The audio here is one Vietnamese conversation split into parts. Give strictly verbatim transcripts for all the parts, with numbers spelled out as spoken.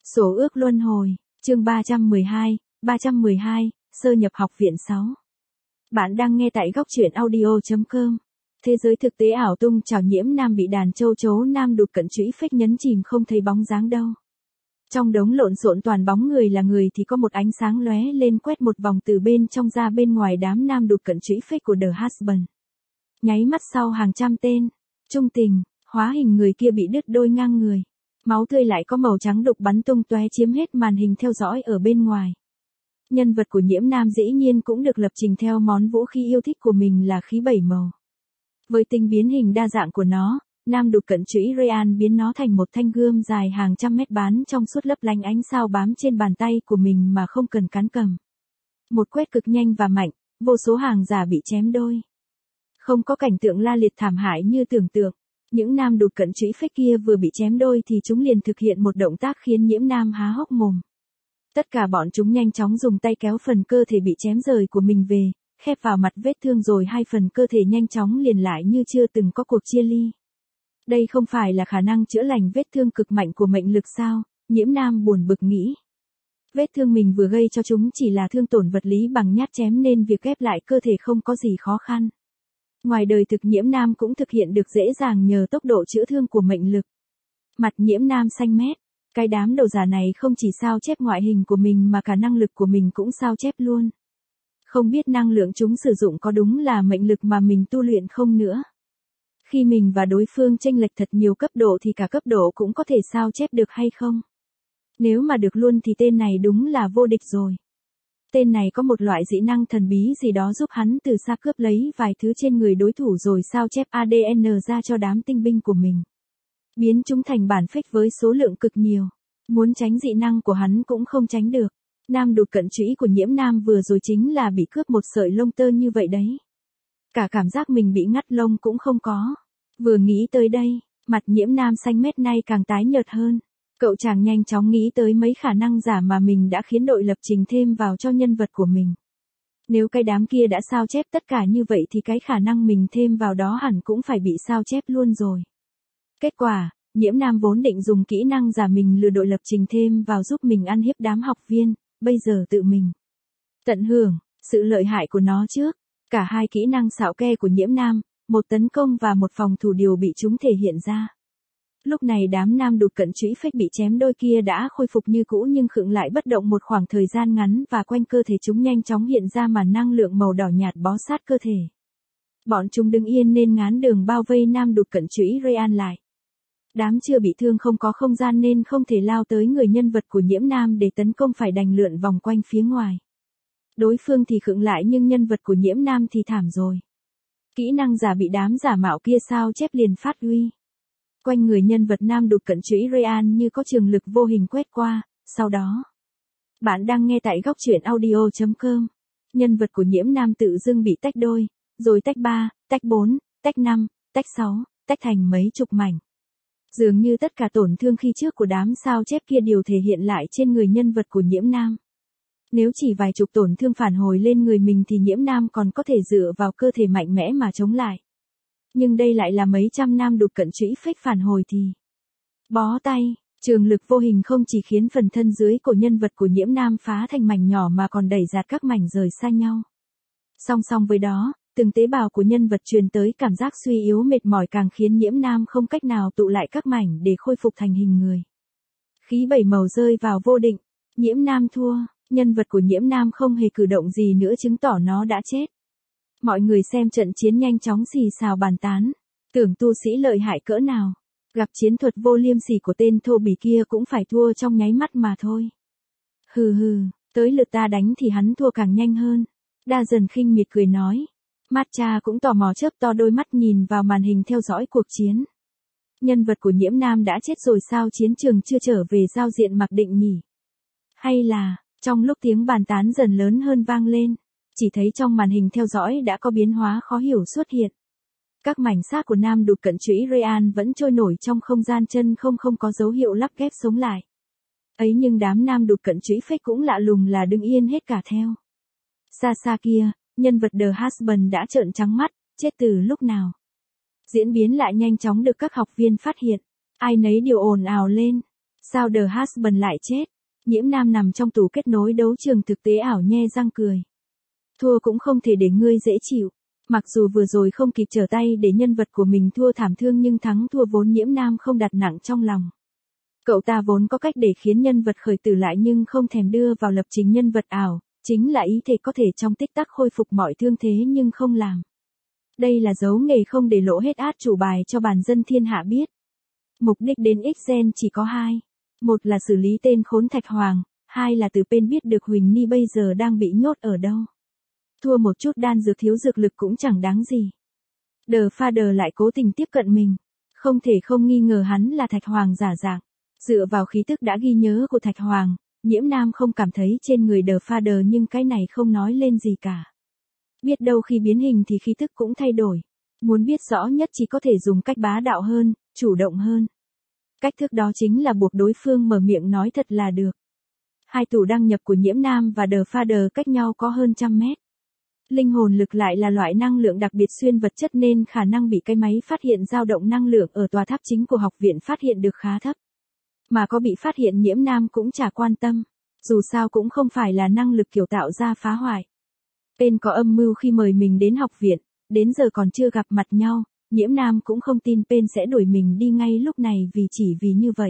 Sổ ước luân hồi, chương ba trăm mười hai, ba trăm mười hai, sơ nhập học viện sáu. Bạn đang nghe tại góc truyện audio chấm com. Thế giới thực tế ảo tung trào nhiễm nam bị đàn châu chấu nam đụt cận trũy phách nhấn chìm không thấy bóng dáng đâu. Trong đống lộn xộn toàn bóng người là người thì có một ánh sáng lóe lên quét một vòng từ bên trong ra bên ngoài đám nam đụt cận trũy phách của The Husband. Nháy mắt sau hàng trăm tên, trung tình, hóa hình người kia bị đứt đôi ngang người. Máu tươi lại có màu trắng đục bắn tung tóe chiếm hết màn hình theo dõi ở bên ngoài. Nhân vật của nhiễm nam dĩ nhiên cũng được lập trình theo món vũ khí yêu thích của mình là khí bảy màu. Với tính biến hình đa dạng của nó, nam đụt cận trũy Ryan biến nó thành một thanh gươm dài hàng trăm mét bán trong suốt lấp lánh ánh sao bám trên bàn tay của mình mà không cần cán cầm. Một quét cực nhanh và mạnh, vô số hàng giả bị chém đôi. Không có cảnh tượng la liệt thảm hại như tưởng tượng. Những nam đụt cận trũy phách kia vừa bị chém đôi thì chúng liền thực hiện một động tác khiến nhiễm nam há hốc mồm. Tất cả bọn chúng nhanh chóng dùng tay kéo phần cơ thể bị chém rời của mình về, khép vào mặt vết thương rồi hai phần cơ thể nhanh chóng liền lại như chưa từng có cuộc chia ly. Đây không phải là khả năng chữa lành vết thương cực mạnh của mệnh lực sao, nhiễm nam buồn bực nghĩ. Vết thương mình vừa gây cho chúng chỉ là thương tổn vật lý bằng nhát chém nên việc ghép lại cơ thể không có gì khó khăn. Ngoài đời thực nhiễm nam cũng thực hiện được dễ dàng nhờ tốc độ chữa thương của mệnh lực. Mặt nhiễm nam xanh mét, cái đám đầu giả này không chỉ sao chép ngoại hình của mình mà cả năng lực của mình cũng sao chép luôn. Không biết năng lượng chúng sử dụng có đúng là mệnh lực mà mình tu luyện không nữa. Khi mình và đối phương chênh lệch thật nhiều cấp độ thì cả cấp độ cũng có thể sao chép được hay không? Nếu mà được luôn thì tên này đúng là vô địch rồi. Tên này có một loại dị năng thần bí gì đó giúp hắn từ xa cướp lấy vài thứ trên người đối thủ rồi sao chép a đê en ra cho đám tinh binh của mình. Biến chúng thành bản phách với số lượng cực nhiều. Muốn tránh dị năng của hắn cũng không tránh được. Nam đụt cận trũy của nhiễm nam vừa rồi chính là bị cướp một sợi lông tơ như vậy đấy. Cả cảm giác mình bị ngắt lông cũng không có. Vừa nghĩ tới đây, mặt nhiễm nam xanh mét nay càng tái nhợt hơn. Cậu chàng nhanh chóng nghĩ tới mấy khả năng giả mà mình đã khiến đội lập trình thêm vào cho nhân vật của mình. Nếu cái đám kia đã sao chép tất cả như vậy thì cái khả năng mình thêm vào đó hẳn cũng phải bị sao chép luôn rồi. Kết quả, nhiễm nam vốn định dùng kỹ năng giả mình lừa đội lập trình thêm vào giúp mình ăn hiếp đám học viên, bây giờ tự mình tận hưởng sự lợi hại của nó trước. Cả hai kỹ năng xạo ke của nhiễm nam, một tấn công và một phòng thủ đều bị chúng thể hiện ra. Lúc này đám nam đụt cận trũy phách bị chém đôi kia đã khôi phục như cũ nhưng khựng lại bất động một khoảng thời gian ngắn và quanh cơ thể chúng nhanh chóng hiện ra màn năng lượng màu đỏ nhạt bó sát cơ thể. Bọn chúng đứng yên nên ngán đường bao vây nam đụt cận trũy Ryan lại. Đám chưa bị thương không có không gian nên không thể lao tới người nhân vật của nhiễm nam để tấn công phải đành lượn vòng quanh phía ngoài. Đối phương thì khựng lại nhưng nhân vật của nhiễm nam thì thảm rồi. Kỹ năng giả bị đám giả mạo kia sao chép liền phát uy. Quanh người nhân vật nam đụt cận trũy Ryan như có trường lực vô hình quét qua, sau đó. Bạn đang nghe tại góc truyện audio chấm com. Nhân vật của nhiễm nam tự dưng bị tách đôi, rồi tách ba, tách bốn, tách năm, tách sáu, tách thành mấy chục mảnh. Dường như tất cả tổn thương khi trước của đám sao chép kia đều thể hiện lại trên người nhân vật của nhiễm nam. Nếu chỉ vài chục tổn thương phản hồi lên người mình thì nhiễm nam còn có thể dựa vào cơ thể mạnh mẽ mà chống lại. Nhưng đây lại là mấy trăm nam đụt cận trũy phách phản hồi thì bó tay, trường lực vô hình không chỉ khiến phần thân dưới của nhân vật của nhiễm nam phá thành mảnh nhỏ mà còn đẩy giạt các mảnh rời xa nhau. Song song với đó, từng tế bào của nhân vật truyền tới cảm giác suy yếu mệt mỏi càng khiến nhiễm nam không cách nào tụ lại các mảnh để khôi phục thành hình người. Khí bảy màu rơi vào vô định, nhiễm nam thua, nhân vật của nhiễm nam không hề cử động gì nữa chứng tỏ nó đã chết. Mọi người xem trận chiến nhanh chóng xì xào bàn tán, tưởng tu sĩ lợi hại cỡ nào, gặp chiến thuật vô liêm sỉ của tên thô bỉ kia cũng phải thua trong nháy mắt mà thôi. Hừ hừ, tới lượt ta đánh thì hắn thua càng nhanh hơn. Đa dần khinh miệt cười nói. Matcha cũng tò mò chớp to đôi mắt nhìn vào màn hình theo dõi cuộc chiến. Nhân vật của nhiễm nam đã chết rồi sao chiến trường chưa trở về giao diện mặc định nhỉ? Hay là, trong lúc tiếng bàn tán dần lớn hơn vang lên, chỉ thấy trong màn hình theo dõi đã có biến hóa khó hiểu xuất hiện. Các mảnh xác của nam đụt cận trũy Ryan vẫn trôi nổi trong không gian chân không không có dấu hiệu lắp ghép sống lại. Ấy nhưng đám nam đụt cận trũy phách cũng lạ lùng là đứng yên hết cả theo. Xa xa kia, nhân vật The Husband đã trợn trắng mắt, chết từ lúc nào. Diễn biến lại nhanh chóng được các học viên phát hiện. Ai nấy đều ồn ào lên. Sao The Husband lại chết? Nhiễm Nam nằm trong tủ kết nối đấu trường thực tế ảo nhe răng cười. Thua cũng không thể để ngươi dễ chịu. Mặc dù vừa rồi không kịp trở tay để nhân vật của mình thua thảm thương nhưng thắng thua vốn Nhiễm Nam không đặt nặng trong lòng. Cậu ta vốn có cách để khiến nhân vật khởi tử lại nhưng không thèm đưa vào lập trình nhân vật ảo, chính là ý thể có thể trong tích tắc khôi phục mọi thương thế nhưng không làm. Đây là dấu nghề không để lộ hết át chủ bài cho bản dân thiên hạ biết. Mục đích đến X-Gen chỉ có hai. Một là xử lý tên khốn Thạch Hoàng, hai là từ bên biết được Huỳnh Ni bây giờ đang bị nhốt ở đâu. Thua một chút đan dược thiếu dược lực cũng chẳng đáng gì. The Father lại cố tình tiếp cận mình. Không thể không nghi ngờ hắn là Thạch Hoàng giả dạng. Dựa vào khí tức đã ghi nhớ của Thạch Hoàng, Nhiễm Nam không cảm thấy trên người The Father nhưng cái này không nói lên gì cả. Biết đâu khi biến hình thì khí tức cũng thay đổi. Muốn biết rõ nhất chỉ có thể dùng cách bá đạo hơn, chủ động hơn. Cách thức đó chính là buộc đối phương mở miệng nói thật là được. Hai tủ đăng nhập của Nhiễm Nam và The Father cách nhau có hơn trăm mét. Linh hồn lực lại là loại năng lượng đặc biệt xuyên vật chất nên khả năng bị cái máy phát hiện dao động năng lượng ở tòa tháp chính của học viện phát hiện được khá thấp. Mà có bị phát hiện Nhiễm Nam cũng chả quan tâm. Dù sao cũng không phải là năng lực kiểu tạo ra phá hoại. Tên có âm mưu khi mời mình đến học viện, đến giờ còn chưa gặp mặt nhau, Nhiễm Nam cũng không tin Pen sẽ đuổi mình đi ngay lúc này vì chỉ vì như vậy.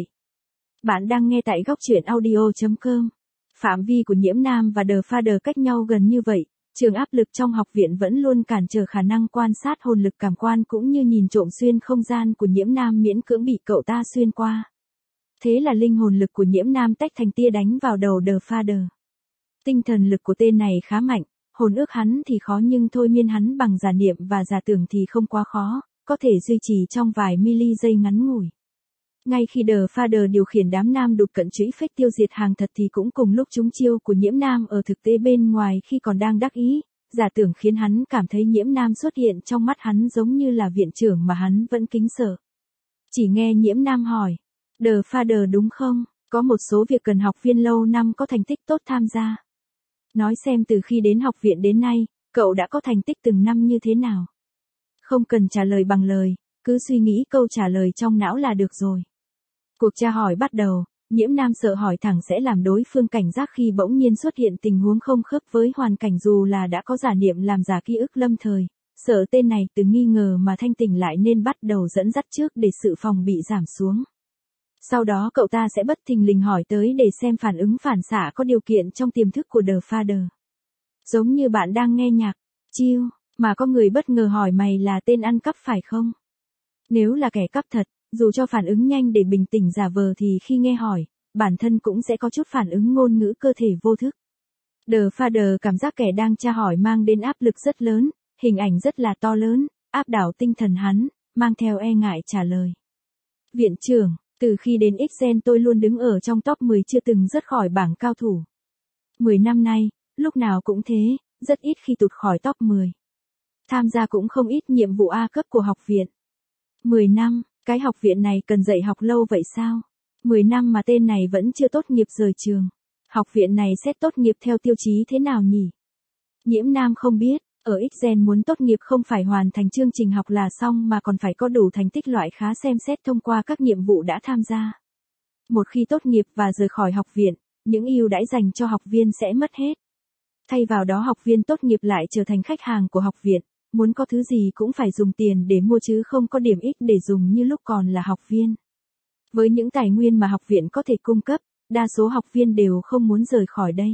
Bạn đang nghe tại góc truyện audio chấm com. Phạm vi của Nhiễm Nam và The Father cách nhau gần như vậy, trường áp lực trong học viện vẫn luôn cản trở khả năng quan sát hồn lực cảm quan cũng như nhìn trộm xuyên không gian của Nhiễm Nam miễn cưỡng bị cậu ta xuyên qua. Thế là linh hồn lực của Nhiễm Nam tách thành tia đánh vào đầu The Father. Tinh thần lực của tên này khá mạnh. Hồn ước hắn thì khó nhưng thôi miên hắn bằng giả niệm và giả tưởng thì không quá khó, có thể duy trì trong vài mili giây ngắn ngủi. Ngay khi The Father điều khiển đám nam đột cận chữ phách tiêu diệt hàng thật thì cũng cùng lúc trúng chiêu của Nhiễm Nam ở thực tế bên ngoài khi còn đang đắc ý, giả tưởng khiến hắn cảm thấy Nhiễm Nam xuất hiện trong mắt hắn giống như là viện trưởng mà hắn vẫn kính sợ. Chỉ nghe Nhiễm Nam hỏi, The Father đúng không? Có một số việc cần học viên lâu năm có thành tích tốt tham gia. Nói xem từ khi đến học viện đến nay, cậu đã có thành tích từng năm như thế nào? Không cần trả lời bằng lời, cứ suy nghĩ câu trả lời trong não là được rồi. Cuộc tra hỏi bắt đầu, Nhiễm Nam sợ hỏi thẳng sẽ làm đối phương cảnh giác khi bỗng nhiên xuất hiện tình huống không khớp với hoàn cảnh dù là đã có giả niệm làm giả ký ức lâm thời. Sợ tên này từ nghi ngờ mà thanh tỉnh lại nên bắt đầu dẫn dắt trước để sự phòng bị giảm xuống. Sau đó cậu ta sẽ bất thình lình hỏi tới để xem phản ứng phản xạ có điều kiện trong tiềm thức của The Father. Giống như bạn đang nghe nhạc, chill, mà có người bất ngờ hỏi mày là tên ăn cắp phải không? Nếu là kẻ cắp thật, dù cho phản ứng nhanh để bình tĩnh giả vờ thì khi nghe hỏi, bản thân cũng sẽ có chút phản ứng ngôn ngữ cơ thể vô thức. The Father cảm giác kẻ đang tra hỏi mang đến áp lực rất lớn, hình ảnh rất là to lớn, áp đảo tinh thần hắn, mang theo e ngại trả lời. Viện trưởng, từ khi đến X-Gen tôi luôn đứng ở trong top mười chưa từng rớt khỏi bảng cao thủ. mười năm nay, lúc nào cũng thế, rất ít khi tụt khỏi top mười. Tham gia cũng không ít nhiệm vụ A cấp của học viện. mười năm, cái học viện này cần dạy học lâu vậy sao? mười năm mà tên này vẫn chưa tốt nghiệp rời trường. Học viện này xét tốt nghiệp theo tiêu chí thế nào nhỉ? Nhiễm Nam không biết, ở X-Gen muốn tốt nghiệp không phải hoàn thành chương trình học là xong mà còn phải có đủ thành tích loại khá xem xét thông qua các nhiệm vụ đã tham gia. Một khi tốt nghiệp và rời khỏi học viện, những ưu đãi dành cho học viên sẽ mất hết. Thay vào đó học viên tốt nghiệp lại trở thành khách hàng của học viện, muốn có thứ gì cũng phải dùng tiền để mua chứ không có điểm ích để dùng như lúc còn là học viên. Với những tài nguyên mà học viện có thể cung cấp, đa số học viên đều không muốn rời khỏi đây.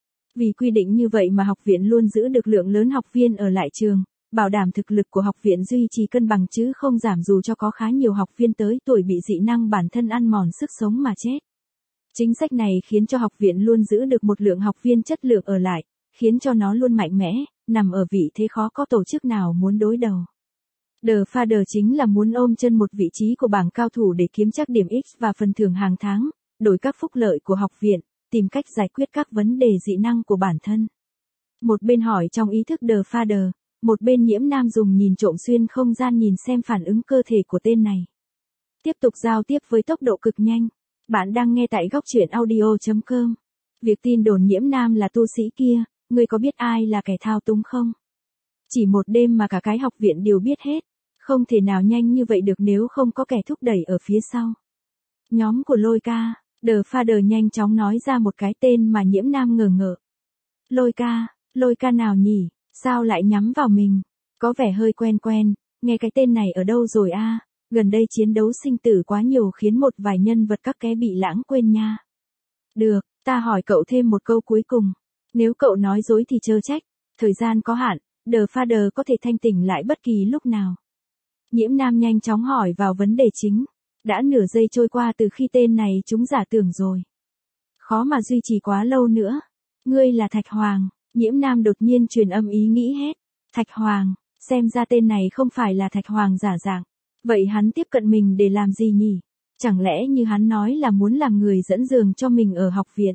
Vì quy định như vậy mà học viện luôn giữ được lượng lớn học viên ở lại trường, bảo đảm thực lực của học viện duy trì cân bằng chứ không giảm dù cho có khá nhiều học viên tới tuổi bị dị năng bản thân ăn mòn sức sống mà chết. Chính sách này khiến cho học viện luôn giữ được một lượng học viên chất lượng ở lại, khiến cho nó luôn mạnh mẽ, nằm ở vị thế khó có tổ chức nào muốn đối đầu. The Father chính là muốn ôm chân một vị trí của bảng cao thủ để kiếm chắc điểm X và phần thưởng hàng tháng, đổi các phúc lợi của học viện, tìm cách giải quyết các vấn đề dị năng của bản thân. Một bên hỏi trong ý thức The Father, một bên Nhiễm Nam dùng nhìn trộm xuyên không gian nhìn xem phản ứng cơ thể của tên này. Tiếp tục giao tiếp với tốc độ cực nhanh. Bạn đang nghe tại góc truyện audio chấm com. Việc tin đồn Nhiễm Nam là tu sĩ kia, ngươi có biết ai là kẻ thao túng không? Chỉ một đêm mà cả cái học viện đều biết hết. Không thể nào nhanh như vậy được nếu không có kẻ thúc đẩy ở phía sau. Nhóm của Lôi Ca, The Father nhanh chóng nói ra một cái tên mà Nhiễm Nam ngờ ngợ. Lôi ca, lôi ca nào nhỉ, sao lại nhắm vào mình? Có vẻ hơi quen quen, nghe cái tên này ở đâu rồi a? Gần đây chiến đấu sinh tử quá nhiều khiến một vài nhân vật các ké bị lãng quên nha. Được, ta hỏi cậu thêm một câu cuối cùng. Nếu cậu nói dối thì chớ trách, thời gian có hạn, The Father có thể thanh tỉnh lại bất kỳ lúc nào. Nhiễm Nam nhanh chóng hỏi vào vấn đề chính. Đã nửa giây trôi qua từ khi tên này chúng giả tưởng rồi. Khó mà duy trì quá lâu nữa. Ngươi là Thạch Hoàng, Nhiễm Nam đột nhiên truyền âm ý nghĩ hết. Thạch Hoàng, xem ra tên này không phải là Thạch Hoàng giả dạng. Vậy hắn tiếp cận mình để làm gì nhỉ? Chẳng lẽ như hắn nói là muốn làm người dẫn giường cho mình ở học viện?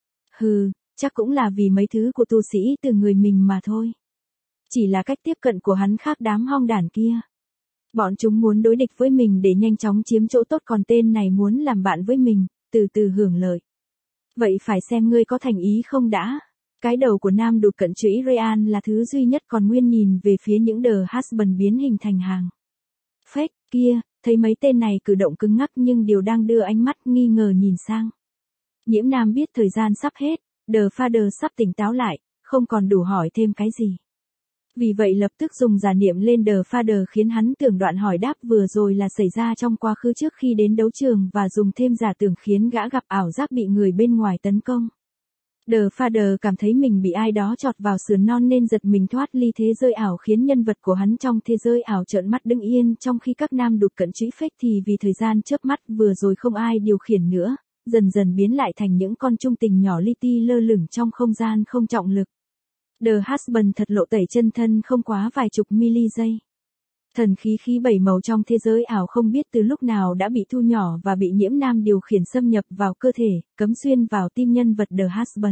Hừ, chắc cũng là vì mấy thứ của tu sĩ từ người mình mà thôi. Chỉ là cách tiếp cận của hắn khác đám hong đản kia. Bọn chúng muốn đối địch với mình để nhanh chóng chiếm chỗ tốt, còn tên này muốn làm bạn với mình, từ từ hưởng lợi. Vậy phải xem ngươi có thành ý không đã. Cái đầu của nam đụt cận chữ Ryan là thứ duy nhất còn nguyên nhìn về phía những The Husband biến hình thành hàng. Fake kia, thấy mấy tên này cử động cứng ngắc nhưng đều đang đưa ánh mắt nghi ngờ nhìn sang. Nhiễm Nam biết thời gian sắp hết, The Father sắp tỉnh táo lại, không còn đủ hỏi thêm cái gì. Vì vậy lập tức dùng giả niệm lên The Father khiến hắn tưởng đoạn hỏi đáp vừa rồi là xảy ra trong quá khứ trước khi đến đấu trường và dùng thêm giả tưởng khiến gã gặp ảo giác bị người bên ngoài tấn công. The Father cảm thấy mình bị ai đó chọt vào sườn non nên giật mình thoát ly thế giới ảo, khiến nhân vật của hắn trong thế giới ảo trợn mắt đứng yên, trong khi các nam đụt cận chữ fake thì vì thời gian chớp mắt vừa rồi không ai điều khiển nữa, dần dần biến lại thành những con trung tình nhỏ li ti lơ lửng trong không gian không trọng lực. The Husband thật lộ tẩy chân thân không quá vài chục mili giây. Thần khí khí bảy màu trong thế giới ảo không biết từ lúc nào đã bị thu nhỏ và bị Nhiễm Nam điều khiển xâm nhập vào cơ thể, cấm xuyên vào tim nhân vật The Husband.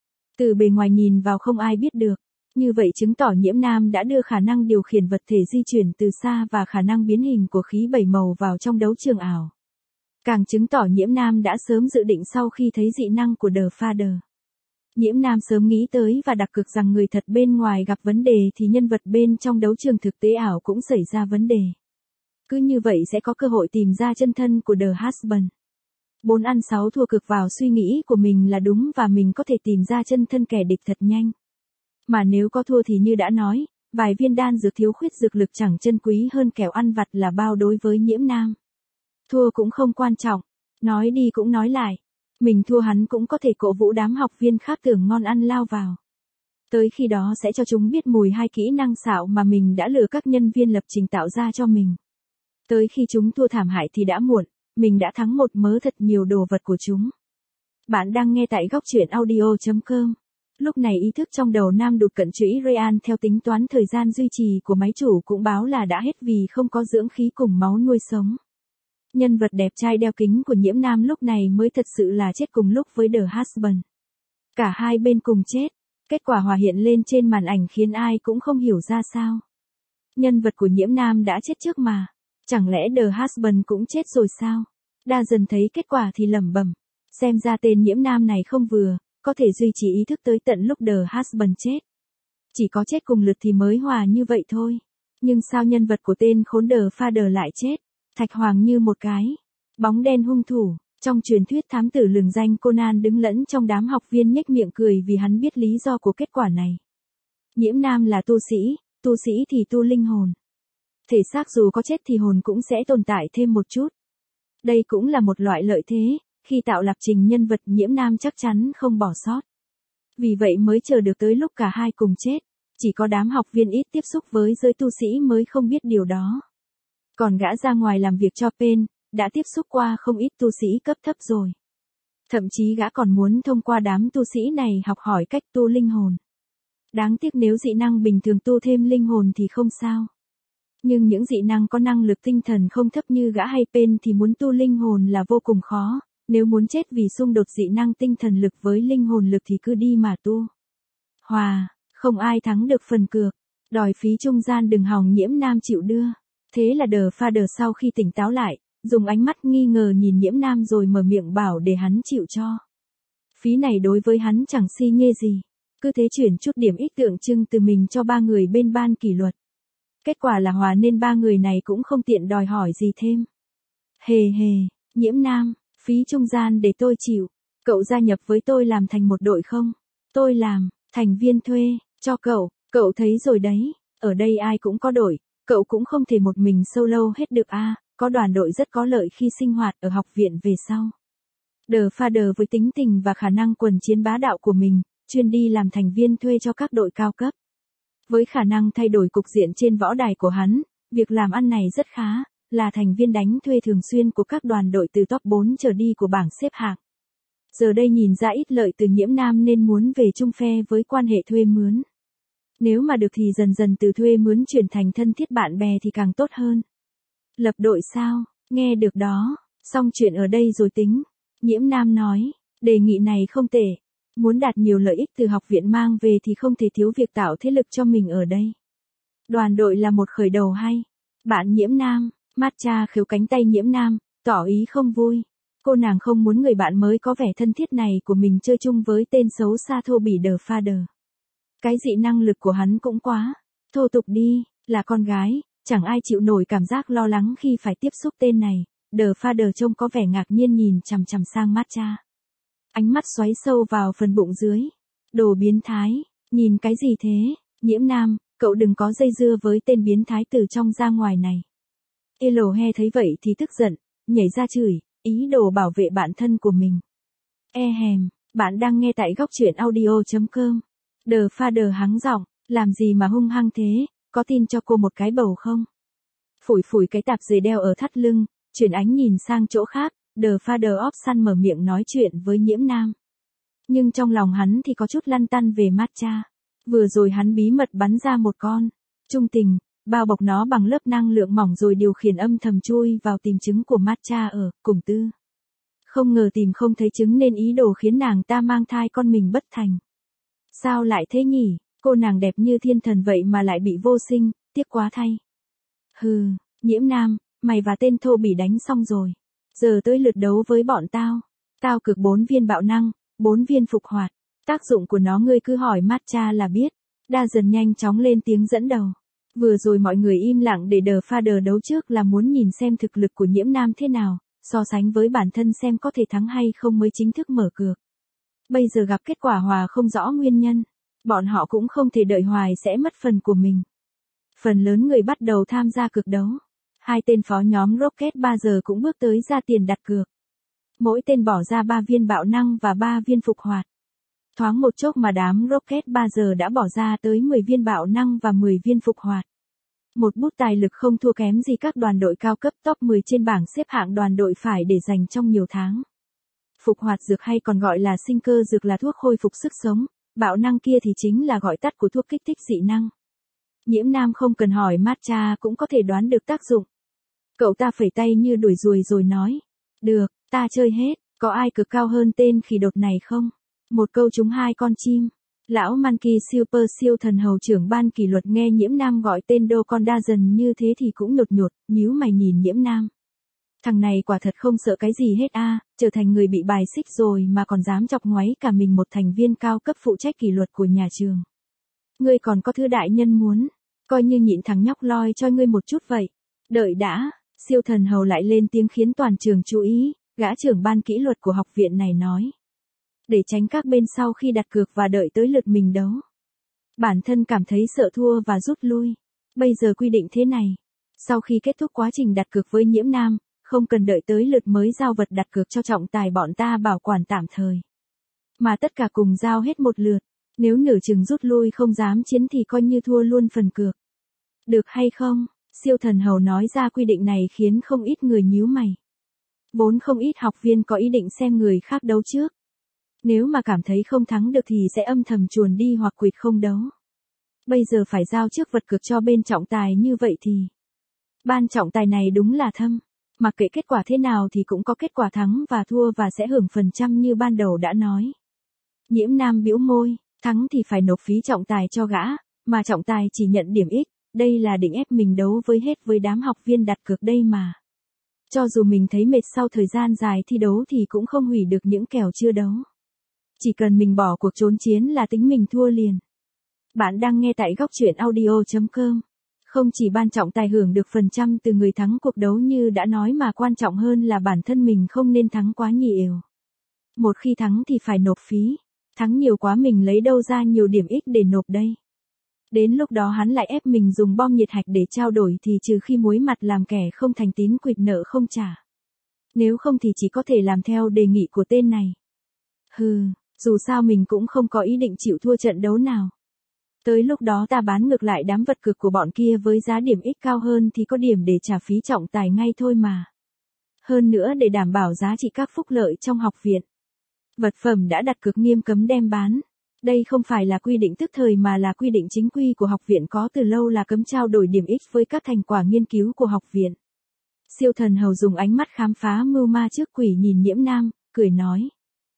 Từ bề ngoài nhìn vào không ai biết được. Như vậy chứng tỏ Nhiễm Nam đã đưa khả năng điều khiển vật thể di chuyển từ xa và khả năng biến hình của khí bảy màu vào trong đấu trường ảo. Càng chứng tỏ Nhiễm Nam đã sớm dự định sau khi thấy dị năng của The Father. Nhiễm Nam sớm nghĩ tới và đặt cược rằng người thật bên ngoài gặp vấn đề thì nhân vật bên trong đấu trường thực tế ảo cũng xảy ra vấn đề. Cứ như vậy sẽ có cơ hội tìm ra chân thân của The Husband. Bốn ăn sáu thua cực vào suy nghĩ của mình là đúng và mình có thể tìm ra chân thân kẻ địch thật nhanh. Mà nếu có thua thì như đã nói, vài viên đan dược thiếu khuyết dược lực chẳng chân quý hơn kẹo ăn vặt là bao đối với Nhiễm Nam. Thua cũng không quan trọng, nói đi cũng nói lại. Mình thua hắn cũng có thể cổ vũ đám học viên khác tưởng ngon ăn lao vào. Tới khi đó sẽ cho chúng biết mùi hai kỹ năng xạo mà mình đã lừa các nhân viên lập trình tạo ra cho mình. Tới khi chúng thua thảm hại thì đã muộn, mình đã thắng một mớ thật nhiều đồ vật của chúng. Bạn đang nghe tại góc truyện audio chấm com. Lúc này ý thức trong đầu nam đụt cận chữ Ryan theo tính toán thời gian duy trì của máy chủ cũng báo là đã hết vì không có dưỡng khí cùng máu nuôi sống. Nhân vật đẹp trai đeo kính của Nhiễm Nam lúc này mới thật sự là chết cùng lúc với The Husband. Cả hai bên cùng chết, kết quả hòa hiện lên trên màn ảnh khiến ai cũng không hiểu ra sao. Nhân vật của Nhiễm Nam đã chết trước mà, chẳng lẽ The Husband cũng chết rồi sao? Đa dần thấy kết quả thì lẩm bẩm, xem ra tên Nhiễm Nam này không vừa, có thể duy trì ý thức tới tận lúc The Husband chết. Chỉ có chết cùng lượt thì mới hòa như vậy thôi. Nhưng sao nhân vật của tên khốn The Father lại chết? Thạch Hoàng như một cái bóng đen hung thủ. Trong truyền thuyết thám tử lừng danh Conan đứng lẫn trong đám học viên nhếch miệng cười vì hắn biết lý do của kết quả này. Nhiễm Nam là tu sĩ, tu sĩ thì tu linh hồn. Thể xác dù có chết thì hồn cũng sẽ tồn tại thêm một chút. Đây cũng là một loại lợi thế, khi tạo lập trình nhân vật Nhiễm Nam chắc chắn không bỏ sót. Vì vậy mới chờ được tới lúc cả hai cùng chết, chỉ có đám học viên ít tiếp xúc với giới tu sĩ mới không biết điều đó. Còn gã ra ngoài làm việc cho Pen, đã tiếp xúc qua không ít tu sĩ cấp thấp rồi. Thậm chí gã còn muốn thông qua đám tu sĩ này học hỏi cách tu linh hồn. Đáng tiếc nếu dị năng bình thường tu thêm linh hồn thì không sao. Nhưng những dị năng có năng lực tinh thần không thấp như gã hay Pen thì muốn tu linh hồn là vô cùng khó. Nếu muốn chết vì xung đột dị năng tinh thần lực với linh hồn lực thì cứ đi mà tu. Hòa, không ai thắng được phần cược. Đòi phí trung gian đừng hòng Nhiễm Nam chịu đưa. Thế là The Father sau khi tỉnh táo lại, dùng ánh mắt nghi ngờ nhìn Nhiễm Nam rồi mở miệng bảo để hắn chịu cho. Phí này đối với hắn chẳng si nhê gì. Cứ thế chuyển chút điểm ích tượng trưng từ mình cho ba người bên ban kỷ luật. Kết quả là hòa nên ba người này cũng không tiện đòi hỏi gì thêm. Hề hề, Nhiễm Nam, Phí trung gian để tôi chịu. Cậu gia nhập với tôi làm thành một đội không? Tôi làm, thành viên thuê, cho cậu, cậu thấy rồi đấy, ở đây ai cũng có đội, cậu cũng không thể một mình solo hết được a, có đoàn đội rất có lợi khi sinh hoạt ở học viện về sau. The Father với tính tình và khả năng quần chiến bá đạo của mình, chuyên đi làm thành viên thuê cho các đội cao cấp. Với khả năng thay đổi cục diện trên võ đài của hắn, việc làm ăn này rất khá, là thành viên đánh thuê thường xuyên của các đoàn đội từ top bốn trở đi của bảng xếp hạng. Giờ đây nhìn ra ít lợi từ Nhiễm Nam nên muốn về chung phe với quan hệ thuê mướn. Nếu mà được thì dần dần từ thuê mướn chuyển thành thân thiết bạn bè thì càng tốt hơn. Lập đội sao, nghe được đó, xong chuyện ở đây rồi tính. Nhiễm Nam nói, đề nghị này không tệ. Muốn đạt nhiều lợi ích từ học viện mang về thì không thể thiếu việc tạo thế lực cho mình ở đây. Đoàn đội là một khởi đầu hay. Bạn Nhiễm Nam, Matcha khều cánh tay Nhiễm Nam, tỏ ý không vui. Cô nàng không muốn người bạn mới có vẻ thân thiết này của mình chơi chung với tên xấu xa thô bỉ The Father. Cái dị năng lực của hắn cũng quá thô tục đi, là con gái, chẳng ai chịu nổi cảm giác lo lắng khi phải tiếp xúc tên này. The Father trông có vẻ ngạc nhiên nhìn chằm chằm sang Matcha. Ánh mắt xoáy sâu vào phần bụng dưới. Đồ biến thái, nhìn cái gì thế? Nhiễm Nam, cậu đừng có dây dưa với tên biến thái từ trong ra ngoài này. Elohe thấy vậy thì tức giận, nhảy ra chửi, ý đồ bảo vệ bản thân của mình. E hèm, bạn đang nghe tại góc truyện audio chấm com. The Father hắng giọng, làm gì mà hung hăng thế, có tin cho cô một cái bầu không? Phủi phủi cái tạp dề đeo ở thắt lưng, chuyển ánh nhìn sang chỗ khác, The Father of Sun mở miệng nói chuyện với Nhiễm Nam. Nhưng trong lòng hắn thì có chút lăn tăn về Matcha. Vừa rồi hắn bí mật bắn ra một con trung tình, bao bọc nó bằng lớp năng lượng mỏng rồi điều khiển âm thầm chui vào tìm trứng của Matcha ở cùng tư. Không ngờ tìm không thấy trứng nên ý đồ khiến nàng ta mang thai con mình bất thành. Sao lại thế nhỉ, cô nàng đẹp như thiên thần vậy mà lại bị vô sinh, tiếc quá thay. Hừ, Nhiễm Nam, mày và tên thô bỉ đánh xong rồi. Giờ tới lượt đấu với bọn tao. Tao cực bốn viên bạo năng, bốn viên phục hoạt. Tác dụng của nó ngươi cứ hỏi Matcha là biết. Đa dần nhanh chóng lên tiếng dẫn đầu. Vừa rồi mọi người im lặng để The Father đấu trước là muốn nhìn xem thực lực của Nhiễm Nam thế nào, so sánh với bản thân xem có thể thắng hay không mới chính thức mở cược. Bây giờ gặp kết quả hòa không rõ nguyên nhân, bọn họ cũng không thể đợi hoài sẽ mất phần của mình. Phần lớn người bắt đầu tham gia cược đấu. Hai tên phó nhóm Rocket ba giờ cũng bước tới ra tiền đặt cược. Mỗi tên bỏ ra ba viên bạo năng và ba viên phục hoạt. Thoáng một chốc mà đám Rocket ba giờ đã bỏ ra tới mười viên bạo năng và mười viên phục hoạt. Một bút tài lực không thua kém gì các đoàn đội cao cấp top mười trên bảng xếp hạng đoàn đội phải để dành trong nhiều tháng. Phục hoạt dược hay còn gọi là sinh cơ dược là thuốc khôi phục sức sống, bạo năng kia thì chính là gọi tắt của thuốc kích thích dị năng. Nhiễm Nam không cần hỏi Matcha cũng có thể đoán được tác dụng. Cậu ta phẩy tay như đuổi ruồi rồi nói. Được, ta chơi hết, có ai cực cao hơn tên khỉ đột này không? Một câu trúng hai con chim. Lão Monkey Super siêu thần hầu trưởng ban kỷ luật nghe Nhiễm Nam gọi tên đô con đa dần như thế thì cũng nhột nhột, nhíu mày nhìn Nhiễm Nam. Thằng này quả thật không sợ cái gì hết a, trở thành người bị bài xích rồi mà còn dám chọc ngoáy cả mình một thành viên cao cấp phụ trách kỷ luật của nhà trường. Ngươi còn có thứ đại nhân muốn, coi như nhịn thằng nhóc loi cho ngươi một chút vậy. Đợi đã, siêu thần hầu lại lên tiếng khiến toàn trường chú ý, gã trưởng ban kỷ luật của học viện này nói. Để tránh các bên sau khi đặt cược và đợi tới lượt mình đấu. Bản thân cảm thấy sợ thua và rút lui. Bây giờ quy định thế này. Sau khi kết thúc quá trình đặt cược với Nhiễm Nam, không cần đợi tới lượt mới giao vật đặt cược cho trọng tài bọn ta bảo quản tạm thời. Mà tất cả cùng giao hết một lượt. Nếu nửa chừng rút lui không dám chiến thì coi như thua luôn phần cược. Được hay không? Siêu thần hầu nói ra quy định này khiến không ít người nhíu mày. Vốn không ít học viên có ý định xem người khác đấu trước. Nếu mà cảm thấy không thắng được thì sẽ âm thầm chuồn đi hoặc quỵt không đấu. Bây giờ phải giao trước vật cược cho bên trọng tài như vậy thì. Ban trọng tài này đúng là thâm. Mặc kệ kết quả thế nào thì cũng có kết quả thắng và thua và sẽ hưởng phần trăm như ban đầu đã nói. Nhiễm Nam bĩu môi, thắng thì phải nộp phí trọng tài cho gã, mà trọng tài chỉ nhận điểm ít, đây là định ép mình đấu với hết với đám học viên đặt cược đây mà. Cho dù mình thấy mệt sau thời gian dài thi đấu thì cũng không hủy được những kèo chưa đấu. Chỉ cần mình bỏ cuộc trốn chiến là tính mình thua liền. Bạn đang nghe tại góc truyện audio chấm com. Không chỉ ban trọng tài hưởng được phần trăm từ người thắng cuộc đấu như đã nói mà quan trọng hơn là bản thân mình không nên thắng quá nhiều. Một khi thắng thì phải nộp phí, thắng nhiều quá mình lấy đâu ra nhiều điểm ích để nộp đây. Đến lúc đó hắn lại ép mình dùng bom nhiệt hạch để trao đổi thì trừ khi muối mặt làm kẻ không thành tín quỵt nợ không trả. Nếu không thì chỉ có thể làm theo đề nghị của tên này. Hừ, dù sao mình cũng không có ý định chịu thua trận đấu nào. Tới lúc đó ta bán ngược lại đám vật cược của bọn kia với giá điểm ích cao hơn thì có điểm để trả phí trọng tài ngay thôi mà. Hơn nữa để đảm bảo giá trị các phúc lợi trong học viện. Vật phẩm đã đặt cược nghiêm cấm đem bán. Đây không phải là quy định tức thời mà là quy định chính quy của học viện có từ lâu là cấm trao đổi điểm ích với các thành quả nghiên cứu của học viện. Siêu thần hầu dùng ánh mắt khám phá mưu ma trước quỷ nhìn Nhiễm Nam, cười nói.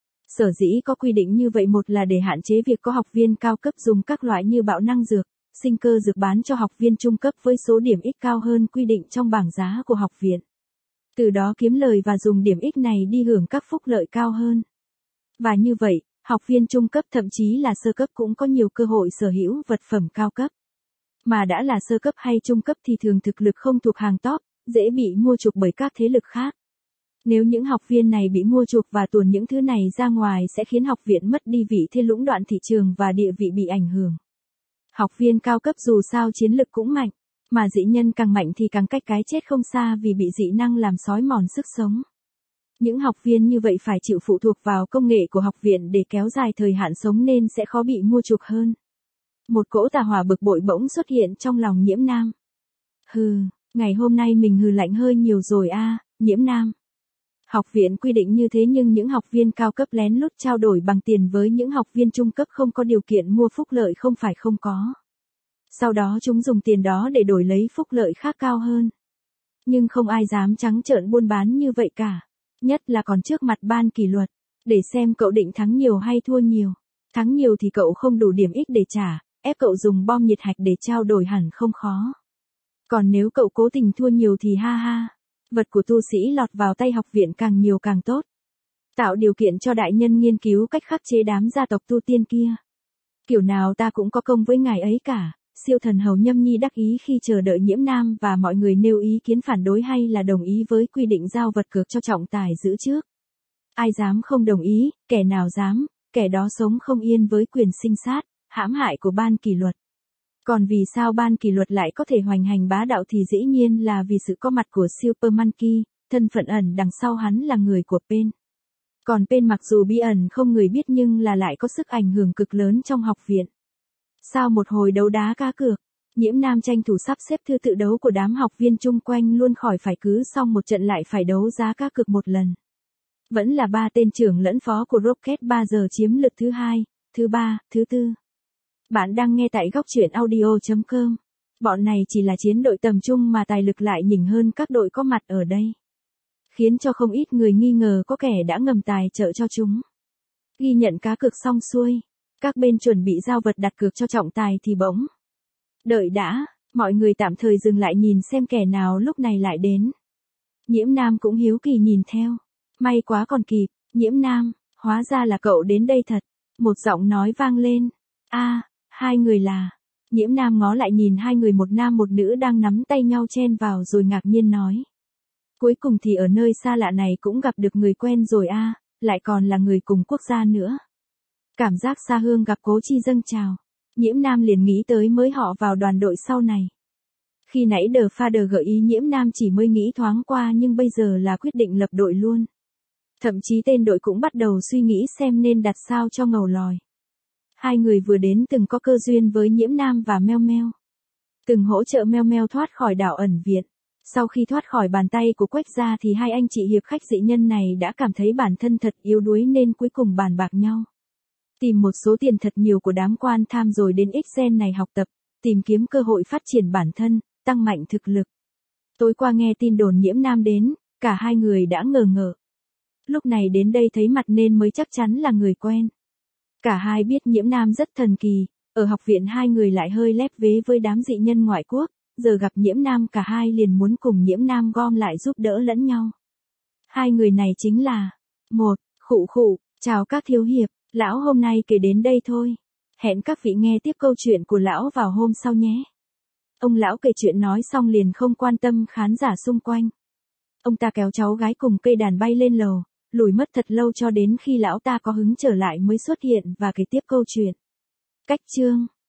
Sở dĩ có quy định như vậy một là để hạn chế việc có học viên cao cấp dùng các loại như bạo năng dược, sinh cơ dược bán cho học viên trung cấp với số điểm ích cao hơn quy định trong bảng giá của học viện. Từ đó kiếm lời và dùng điểm ích này đi hưởng các phúc lợi cao hơn. Và như vậy, học viên trung cấp thậm chí là sơ cấp cũng có nhiều cơ hội sở hữu vật phẩm cao cấp. Mà đã là sơ cấp hay trung cấp thì thường thực lực không thuộc hàng top, dễ bị mua chuộc bởi các thế lực khác. Nếu những học viên này bị mua chuộc và tuồn những thứ này ra ngoài sẽ khiến học viện mất đi vị thế lũng đoạn thị trường và địa vị bị ảnh hưởng. Học viên cao cấp dù sao chiến lực cũng mạnh, mà dị nhân càng mạnh thì càng cách cái chết không xa vì bị dị năng làm xói mòn sức sống. Những học viên như vậy phải chịu phụ thuộc vào công nghệ của học viện để kéo dài thời hạn sống nên sẽ khó bị mua chuộc hơn. Một cỗ tà hỏa bực bội bỗng xuất hiện trong lòng Nhiễm Nam. Hừ, ngày hôm nay mình hừ lạnh hơi nhiều rồi a, à, Nhiễm Nam. Học viện quy định như thế nhưng những học viên cao cấp lén lút trao đổi bằng tiền với những học viên trung cấp không có điều kiện mua phúc lợi không phải không có. Sau đó chúng dùng tiền đó để đổi lấy phúc lợi khác cao hơn. Nhưng không ai dám trắng trợn buôn bán như vậy cả. Nhất là còn trước mặt ban kỷ luật. Để xem cậu định thắng nhiều hay thua nhiều. Thắng nhiều thì cậu không đủ điểm ích để trả, ép cậu dùng bom nhiệt hạch để trao đổi hẳn không khó. Còn nếu cậu cố tình thua nhiều thì ha ha. Vật của tu sĩ lọt vào tay học viện càng nhiều càng tốt. Tạo điều kiện cho đại nhân nghiên cứu cách khắc chế đám gia tộc tu tiên kia. Kiểu nào ta cũng có công với ngài ấy cả. Siêu thần hầu Nhâm Nhi đắc ý khi chờ đợi Nhiễm Nam và mọi người nêu ý kiến phản đối hay là đồng ý với quy định giao vật cược cho trọng tài giữ trước. Ai dám không đồng ý, kẻ nào dám, kẻ đó sống không yên với quyền sinh sát, hãm hại của ban kỷ luật. Còn vì sao ban kỷ luật lại có thể hoành hành bá đạo thì dĩ nhiên là vì sự có mặt của Super Monkey, thân phận ẩn đằng sau hắn là người của Pen. Còn Pen mặc dù bí ẩn không người biết nhưng là lại có sức ảnh hưởng cực lớn trong học viện. Sau một hồi đấu đá cá cược, Nhiễm Nam tranh thủ sắp xếp thư tự đấu của đám học viên chung quanh luôn khỏi phải cứ xong một trận lại phải đấu giá cá cược một lần. Vẫn là ba tên trưởng lẫn phó của Rocket ba giờ chiếm lực thứ hai, thứ ba, thứ tư. Bạn đang nghe tại góc truyện audio chấm com. Bọn này chỉ là chiến đội tầm trung mà tài lực lại nhỉnh hơn các đội có mặt ở đây. Khiến cho không ít người nghi ngờ có kẻ đã ngầm tài trợ cho chúng. Ghi nhận cá cược xong xuôi. Các bên chuẩn bị giao vật đặt cược cho trọng tài thì bỗng. Đợi đã, mọi người tạm thời dừng lại nhìn xem kẻ nào lúc này lại đến. Nhiễm Nam cũng hiếu kỳ nhìn theo. May quá còn kịp, Nhiễm Nam, hóa ra là cậu đến đây thật. Một giọng nói vang lên. A, à, hai người là. Nhiễm Nam ngó lại nhìn hai người một nam một nữ đang nắm tay nhau chen vào rồi ngạc nhiên nói. Cuối cùng thì ở nơi xa lạ này cũng gặp được người quen rồi a, à, lại còn là người cùng quốc gia nữa. Cảm giác xa hương gặp cố chi dâng trào. Nhiễm Nam liền nghĩ tới mới họ vào đoàn đội sau này. Khi nãy The Father gợi ý Nhiễm Nam chỉ mới nghĩ thoáng qua nhưng bây giờ là quyết định lập đội luôn. Thậm chí tên đội cũng bắt đầu suy nghĩ xem nên đặt sao cho ngầu lòi. Hai người vừa đến từng có cơ duyên với Nhiễm Nam và Meo Meo. Từng hỗ trợ Meo Meo thoát khỏi đảo ẩn viện. Sau khi thoát khỏi bàn tay của Quách gia thì hai anh chị hiệp khách dị nhân này đã cảm thấy bản thân thật yếu đuối nên cuối cùng bàn bạc nhau. Tìm một số tiền thật nhiều của đám quan tham rồi đến X-Gen này học tập, tìm kiếm cơ hội phát triển bản thân, tăng mạnh thực lực. Tối qua nghe tin đồn Nhiễm Nam đến, cả hai người đã ngờ ngợ. Lúc này đến đây thấy mặt nên mới chắc chắn là người quen. Cả hai biết Nhiễm Nam rất thần kỳ, ở học viện hai người lại hơi lép vế với đám dị nhân ngoại quốc, giờ gặp Nhiễm Nam cả hai liền muốn cùng Nhiễm Nam gom lại giúp đỡ lẫn nhau. Hai người này chính là một, Khụ Khụ, chào các thiếu hiệp. Lão hôm nay kể đến đây thôi. Hẹn các vị nghe tiếp câu chuyện của lão vào hôm sau nhé. Ông lão kể chuyện nói xong liền không quan tâm khán giả xung quanh. Ông ta kéo cháu gái cùng cây đàn bay lên lầu, lủi mất thật lâu cho đến khi lão ta có hứng trở lại mới xuất hiện và kể tiếp câu chuyện. Cách chương